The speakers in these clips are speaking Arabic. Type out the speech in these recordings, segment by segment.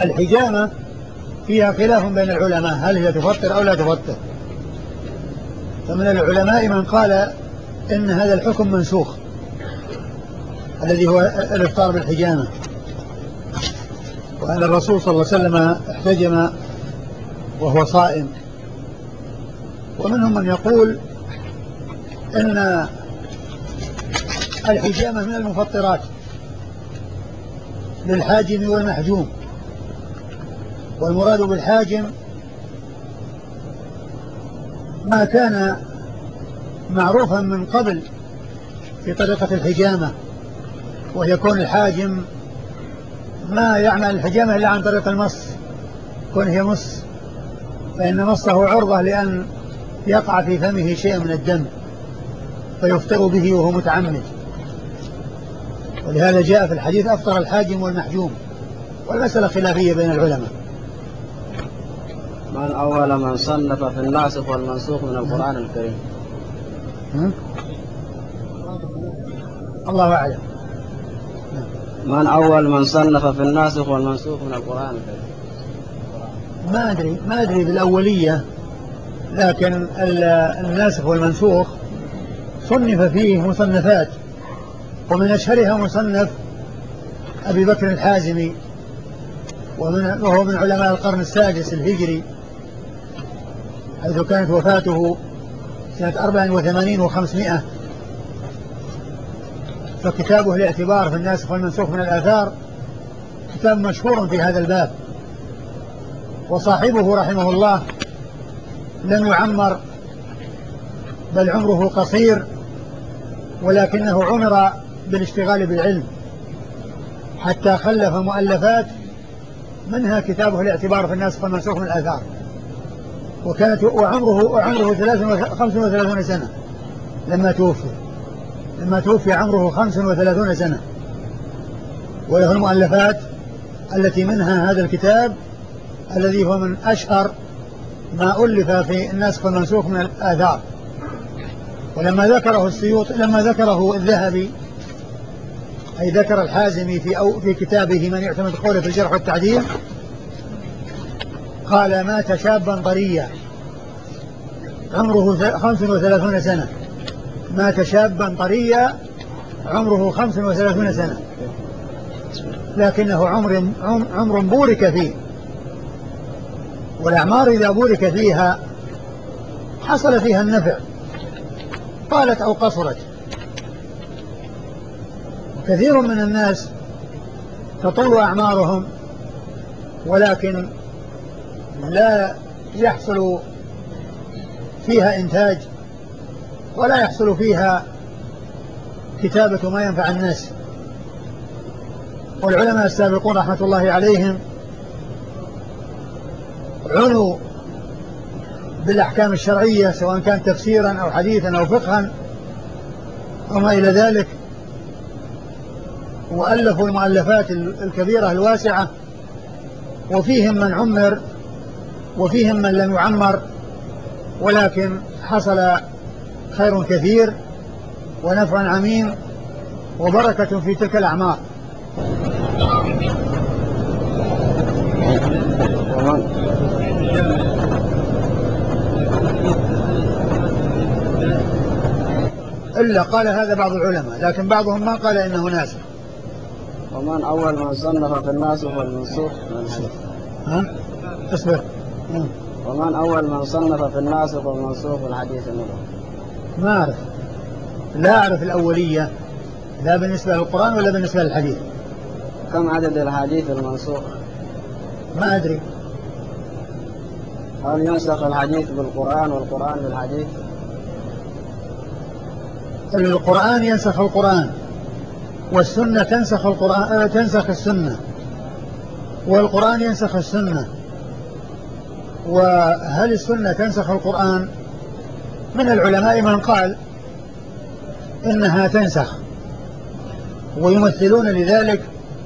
الحجامة فيها خلاف بين العلماء هل هي تفطر أو لا تفطر. فمن العلماء من قال إن هذا الحكم منسوخ الذي هو الإفطار بالحجامة، وأن الرسول صلى الله عليه وسلم احتجم وهو صائم. ومنهم من يقول إن الحجامة من المفطرات للحاجم والمحجوم، والمراد بالحاجم ما كان معروفا من قبل في طريقة الحجامة، ويكون الحاجم ما يعمل الحجامة إلا عن طريق المص، كون هي مص، فإن مصه عرضة لأن يقع في فمه شيء من الدم فيفطر به وهو متعمد. ولهذا جاء في الحديث أفطر الحاجم والمحجوم، والمسألة خلافية بين العلماء. من أول من صنف في الناسخ والمنسوخ من القرآن الكريم؟ الله أعلم. من أول من صنف في الناسخ والمنسوخ من القرآن الكريم؟ ما أدري بالأولية، لكن الناسخ والمنسوخ صنف فيه مصنفات، ومن أشهرها مصنف أبي بكر الحازمي، وهو من علماء القرن السادس الهجري، حيث كانت وفاته سنة 84 و500. فكتابه الاعتبار في الناسخ والمنسوخ من الآثار كتاب مشهور في هذا الباب. وصاحبه رحمه الله لم يعمر، بل عمره قصير، ولكنه عمر بالاشتغال بالعلم حتى خلف مؤلفات، منها كتابه الاعتبار في الناسخ والمنسوخ من الآثار. وعمره 35 سنة لما توفي عمره 35 سنة، وله المؤلفات التي منها هذا الكتاب الذي هو من أشهر ما ألف في الناسخ والمنسوخ من الآثار. ولما ذكره الذهبي، أي ذكر الحازمي في كتابه من يعتمد قوله في الجرح والتعديل، قال مات شابا طريا عمره 35 سنة، مات شابا طريا عمره 35 سنة، لكنه عمر بورك فيه، والأعمار إذا بورك فيها حصل فيها النفع، طالت أو قصرت. كثير من الناس تطول أعمارهم ولكن لا يحصل فيها إنتاج، ولا يحصل فيها كتابة ما ينفع الناس. والعلماء السابقون رحمة الله عليهم عنوا بالأحكام الشرعية، سواء كان تفسيرا أو حديثا أو فقها أو ما إلى ذلك، وألفوا المؤلفات الكبيرة الواسعة، وفيهم من عمر وفيهم من لم يعمر، ولكن حصل خير كثير ونفع عميم وبركة في تلك الأعمار. إلا قال هذا بعض العلماء، لكن بعضهم ما قال إنه ناسخ. ومن أول من صنف في الناسخ والمنسوخ من الحديث؟ اصبر. ومن أول من صنف في الناسخ والمنسوخ من الحديث النبوي؟ ما أعرف، لا أعرف الأولية، لا بالنسبة للقرآن ولا بالنسبة للحديث. كم عدد الحديث المنسوخ؟ ما أدري. هل ينسخ الحديث بالقرآن والقرآن بالحديث؟ القرآن ينسخ القرآن، والسنة تنسخ القرآن، تنسخ السنة، والقرآن ينسخ السنة. وهل السنة تنسخ القرآن؟ من العلماء من قال إنها تنسخ، ويمثلون لذلك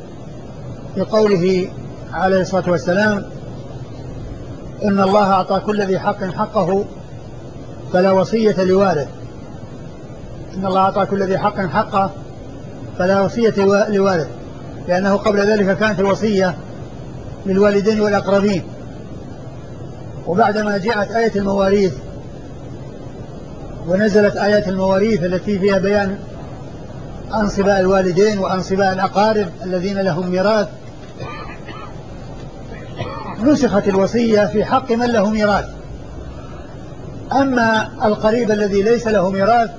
بقوله عليه الصلاة والسلام: إن الله أعطى كل ذي حق حقه فلا وصية لوارث. إن الله أعطى كل ذي حق حقه فلا وصية لوارث، لأنه قبل ذلك كانت الوصية للوالدين والأقربين. وبعدما جاءت آية المواريث ونزلت آيات المواريث التي فيها بيان أنصباء الوالدين وأنصباء الأقارب الذين لهم ميراث، نسخت الوصية في حق من له ميراث. أما القريب الذي ليس له ميراث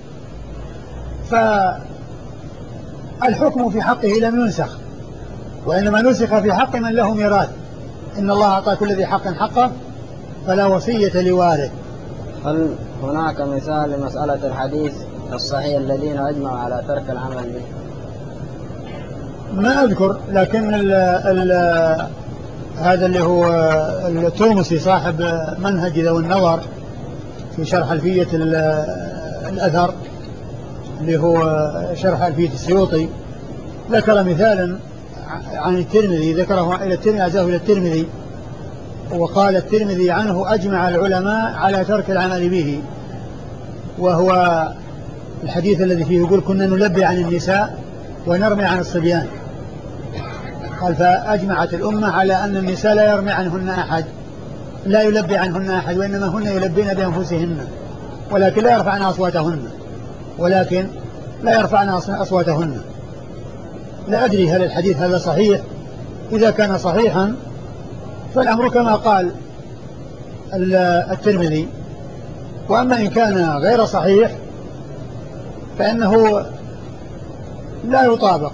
فالحكم في حقه لم ينسخ، وإنما نسخ في حق من له ميراث. إن الله أعطى كل ذي حق حقه فلا وصية لوارث. هل هناك مثال لمسألة الحديث الصحيح الذين أجمعوا على ترك العمل به؟ ما أذكر، لكن هذا اللي هو التونسي صاحب منهج ذوي النظر في شرح ألفية الأثر اللي هو شرح ألفية السيوطي، ذكر مثالا عن الترمذي، ذكره إلى الترمذي، عزاه إلى الترمذي، وقال الترمذي عنه أجمع العلماء على ترك العمل به، وهو الحديث الذي فيه يقول كنا نلبي عن النساء ونرمي عن الصبيان. قال فأجمعت الأمة على أن النساء لا يرمي عنهن أحد، لا يلبي عنهن أحد، وإنما هن يلبين بأنفسهن ولكن لا يرفعن أصواتهن. لا أدري هل الحديث هذا صحيح. إذا كان صحيحا فالأمر كما قال الترمذي، وأما إن كان غير صحيح فإنه لا يطابق،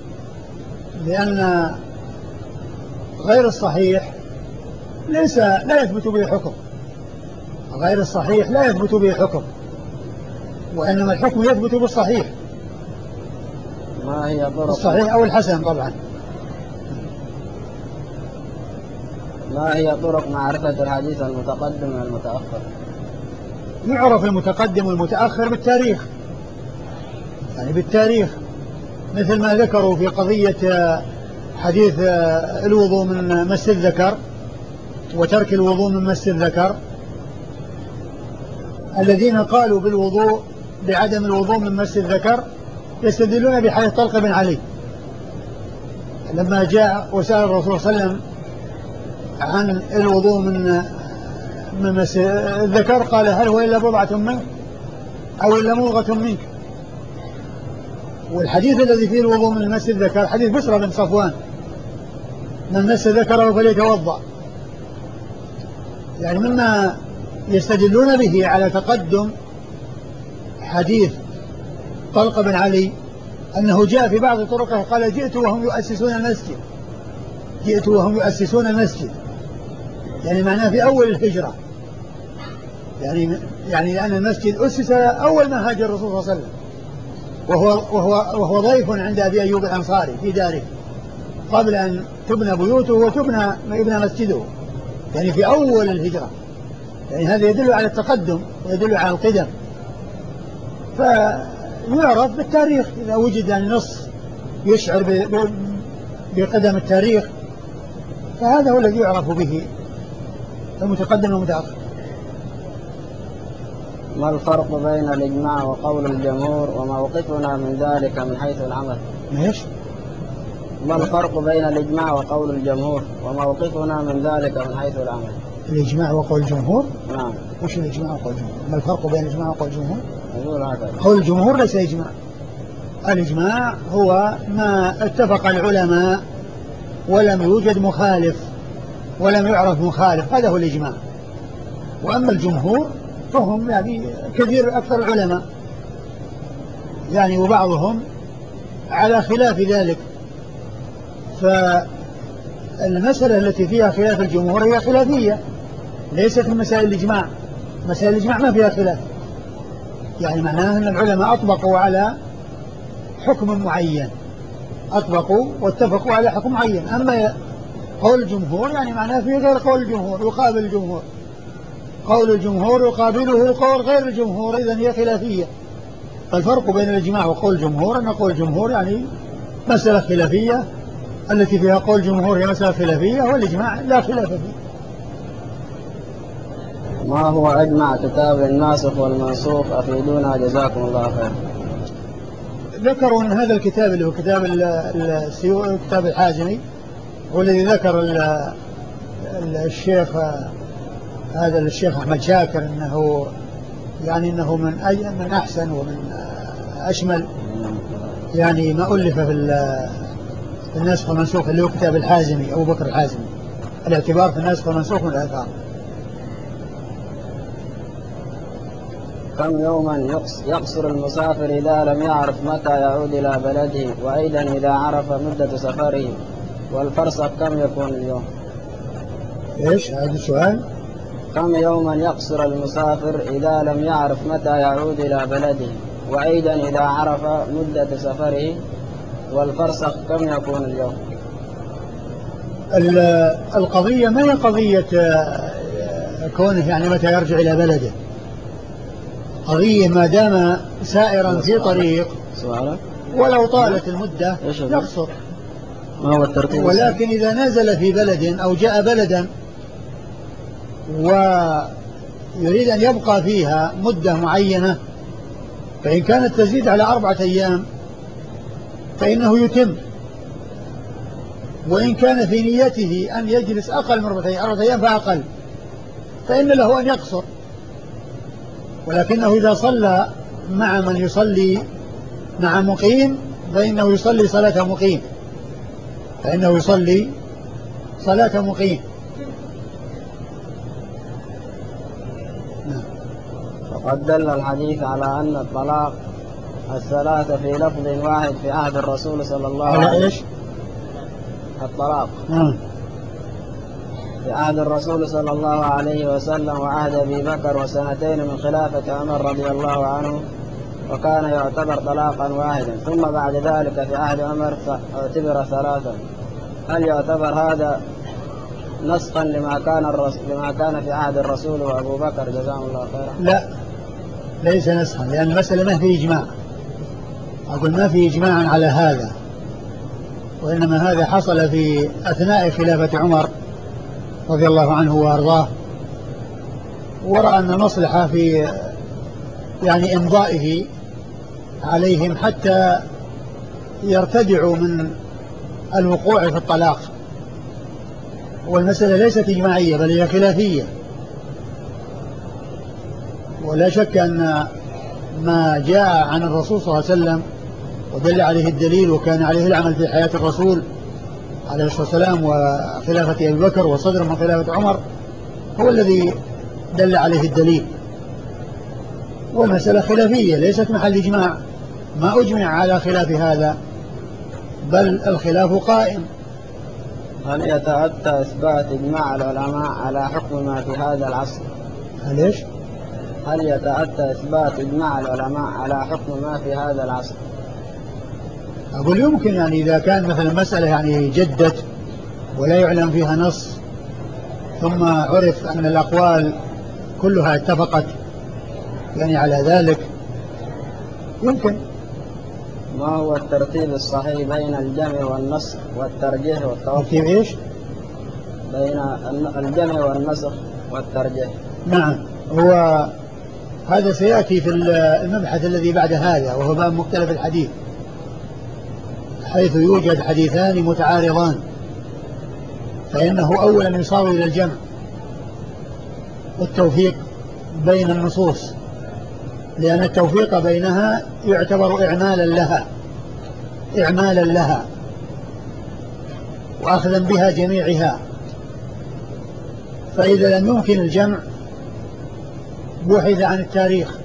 لأن غير الصحيح لا يثبت به حكم، غير الصحيح لا يثبت به حكم، وإنما الحكم يثبت بالصحيح. ما هي طرق الصحيح أو الحسن طبعا. ما هي طرق معرفة الحديث المتقدم من المتأخر؟ يعرف المتقدم والمتأخر بالتاريخ، يعني بالتاريخ، مثل ما ذكروا في قضية حديث الوضوء من مس الذكر وترك الوضوء من مس الذكر. الذين قالوا بالوضوء بعدم الوضوء من مس الذكر يستدلون بحديث طلق بن علي لما جاء وسأل الرسول صلى الله عليه وسلم عن الوضوء من مس الذكر، قال هل هو إلا بضعة منك أو إلا مضغة منك. والحديث الذي فيه الوضوء من مس الذكر حديث بسرى بن صفوان من مس ذكره فليتوضأ. يعني مما يستدلون به على تقدم حديث طلق بن علي أنه جاء في بعض طرقه قال جئت وهم يؤسسون المسجد، يعني معناه في أول الهجرة، يعني لأن المسجد أسس أول ما هاجر الرسول صلى الله عليه وسلم، وهو ضيف عند أبي أيوب الأنصاري في داره قبل أن تبنى بيوته ويبنى مسجده، يعني في أول الهجرة. يعني هذا يدل على التقدم ويدل على القدم. فيعرف بالتاريخ إذا وجد يعني نص يشعر بقدم التاريخ فهذا هو الذي يعرف به المتقدم والمتأخر. ما الفرق بين الإجماع وقول الجمهور وموقفنا من ذلك من حيث العمل؟ ما الفرق بين الإجماع وقول الجمهور وموقفنا من ذلك من حيث العمل؟ الإجماع وقول الجمهور؟ نعم. وش الإجماع وقول الجمهور؟ ما الفرق بين الإجماع وقول الجمهور؟ هذا قول الجمهور ليس إجماع. الإجماع هو ما اتفق العلماء ولم يوجد مخالف ولم يعرف مخالف، هذا هو الإجماع. وأما الجمهور فهم يعني كثير أكثر العلماء يعني، وبعضهم على خلاف ذلك. فالمسألة التي فيها خلاف الجمهور هي خلافية، ليست من مسائل الإجماع. مسائل الإجماع ما فيها خلاف، يعني معناه أن العلماء أطبقوا على حكم معين، أطبقوا واتفقوا على حكم معين. أما قول الجمهور يعني معناه فيه غير قول الجمهور يقابل الجمهور، قول الجمهور يقابله قول غير الجمهور، إذن هي خلافية. فالفرق بين الإجماع وقول الجمهور أن قول الجمهور يعني مسألة خلافية، التي فيها قول الجمهور هي مسألة خلافية، والإجماع لا خلاف فيه. ما هو أجمع كتاب الناسخ والمنسوخ؟ أفيدونا جزاكم الله خير. ذكروا أن هذا الكتاب اللي هو كتاب كتاب الحازمي والذي ذكر الشيخ هذا الشيخ أحمد شاكر أنه يعني أنه من أحسن ومن أشمل يعني ما ألف في الناسخ والمنسوخ اللي هو كتاب الحازمي أبو بكر الحازمي، الاعتبار في الناسخ والمنسوخ من الآثار. كم يوما يقصر المسافر إذا لم يعرف متى يعود إلى بلده، وأيضا إذا عرف مدة سفره، والفرسخ كم يكون اليوم؟ إيش هذا السؤال؟ كم يوما يقصر المسافر إذا لم يعرف متى يعود إلى بلده، وأيضا إذا عرف مدة سفره، والفرسخ كم يكون اليوم؟ القضية ما هي قضية كونه يعني متى يرجع إلى بلده، قضية ما دام سائرا في طريق ولو طالت المدة يقصر. ما هو الترتيب؟ ولكن إذا نزل في بلد أو جاء بلدا ويريد أن يبقى فيها مدة معينة، فإن كانت تزيد على 4 أيام فإنه يتم، وإن كان في نيته أن يجلس أقل من 4 أيام فأقل، فإن له أن يقصر. ولكنه إذا صلى مع من يصلي مع مقيم فإنه يصلي صلاة مقيم، فإنه يصلي صلاة مقيم. وقد دل الحديث على أن الطلاق الثلاثة في لفظ واحد في عهد الرسول صلى الله عليه وسلم. على إيش؟ الطلاق في عهد الرسول صلى الله عليه وسلم وعهد أبي بكر وسنتين من خلافة عمر رضي الله عنه، وكان يعتبر طلاقا واحدا، ثم بعد ذلك في عهد عمر اعتبر 3. هل يعتبر هذا نسخا لما كان في عهد الرسول وأبو بكر جزاهم الله خيرا؟ لا، ليس نسخا، لأن المسألة ما في إجماع، أقول ما في إجماع على هذا، وإنما هذا حصل في أثناء خلافة عمر رضي الله عنه وأرضاه، ورأى أن المصلحة في يعني إمضائه عليهم حتى يرتدعوا من الوقوع في الطلاق. والمسألة ليست إجماعية بل هي خلافية، ولا شك أن ما جاء عن الرسول صلى الله عليه وسلم ودل عليه الدليل وكان عليه العمل في حياة الرسول عليه الصلاة والسلام وخلافة أبي بكر وصدر من خلافة عمر هو الذي دل عليه الدليل. والمسألة خلافية ليست محل إجماع، ما أجمع على خلاف هذا، بل الخلاف قائم. هل يتأتى إثبات إجماع العلماء على حكم ما في هذا العصر؟ هل يتأتى إثبات إجماع العلماء على حكم ما في هذا العصر؟ أقول يمكن، يعني إذا كان مثلا مسألة يعني جدت ولا يعلم فيها نص، ثم عرف أن الأقوال كلها اتفقت يعني على ذلك، يمكن. ما هو الترتيب الصحيح بين الجمع والنسخ والترجيح والتوقف؟ ترتيب إيش؟ بين الجمع والنسخ والترجيح. نعم، هو هذا سيأتي في المبحث الذي بعد هذا، وهو باب مختلف الحديث، حيث يوجد حديثان متعارضان، فإنه أولا يصار إلى الجمع والتوفيق بين النصوص، لأن التوفيق بينها يعتبر إعمالا لها وأخذا بها جميعها. فإذا لم يمكن الجمع بحث عن التاريخ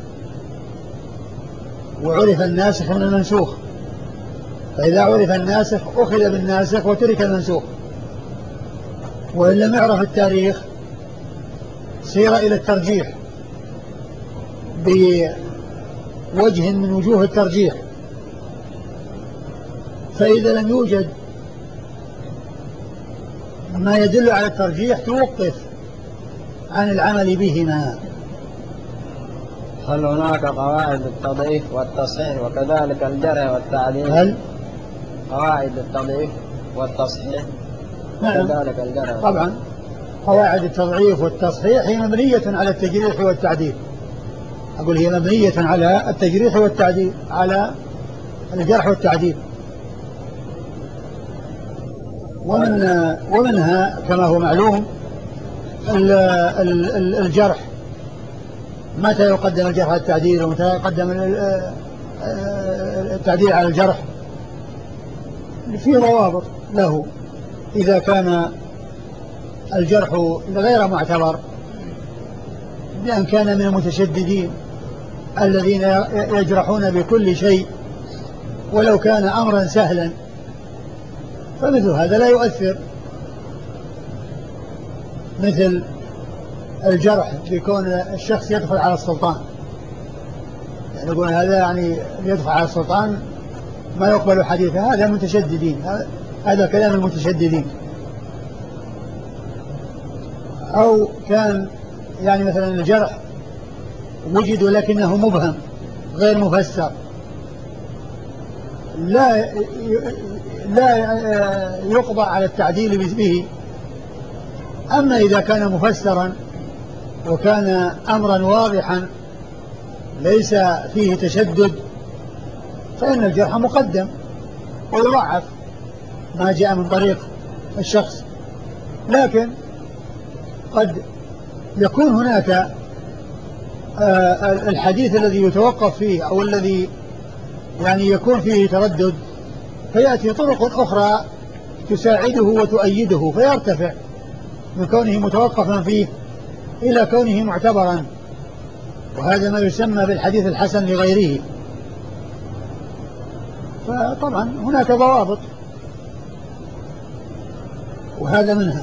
وعرف الناسخ من المنسوخ، فإذا عرف الناسخ أخذ بالناسخ وترك المنسوخ، وإن لم يعرف التاريخ سير إلى الترجيح بوجه من وجوه الترجيح، فإذا لم يوجد ما يدل على الترجيح توقف عن العمل بهما. هل هناك قواعد التضعيف والتصحيح وكذلك الجرح والتعديل؟ هل قواعد التضعيف والتصحيح وكذلك الجرح؟ طبعا قواعد التضعيف والتصحيح هي مبنية على التجريح والتعديل، أقول هي مبنية على التجريح والتعديل، على الجرح والتعديل. ومنها كما هو معلوم الجرح، متى يقدم الجرح على التعديل ومتى يقدم التعديل على الجرح، في ضوابط له. إذا كان الجرح غير معتبر بأن كان من المتشددين الذين يجرحون بكل شيء ولو كان أمرا سهلا، فمثل هذا لا يؤثر، مثل الجرح بكون الشخص يدخل على السلطان، يعني يقول هذا يعني يدخل على السلطان ما يقبل حديثه، هذا متشددين، هذا كلام المتشددين. أو كان يعني مثلا الجرح وجد لكنه مبهم غير مفسر، لا يقضى على التعديل به. أما إذا كان مفسرا وكان أمرا واضحا ليس فيه تشدد فإن الجرح مقدم ويضعف ما جاء من طريق الشخص. لكن قد يكون هناك الحديث الذي يتوقف فيه أو الذي يعني يكون فيه تردد، فيأتي طرق أخرى تساعده وتؤيده فيرتفع من كونه متوقفا فيه إلى كونه معتبرا، وهذا ما يسمى بالحديث الحسن لغيره. فطبعا هناك ضوابط وهذا منها.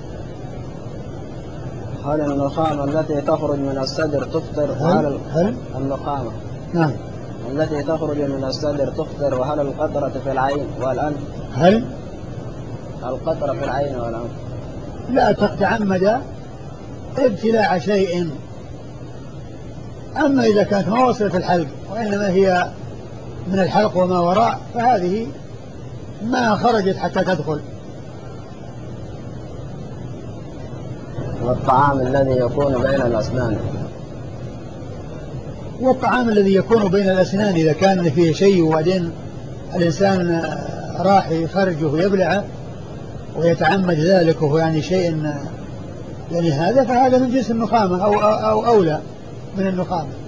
هل النخامة التي تخرج من الصدر تفطر؟ هل النخامة نعم التي تخرج من الصدر تفطر؟ وهل القطرة في العين والأنف؟ هل القطرة في العين والأنف لا تتعمد ابتلاع شيء، أما إذا كانت ما وصلت الحلق وإنما هي من الحلق وما وراء فهذه ما خرجت حتى تدخل. والطعام الذي يكون بين الأسنان، والطعام الذي يكون بين الأسنان إذا كان فيه شيء وبعدين الإنسان راح يخرجه ويبلعه ويتعمد ذلك وهو يعني شيء يعني هذا، فهذا من جنس النخامة أو أولى من النخامة.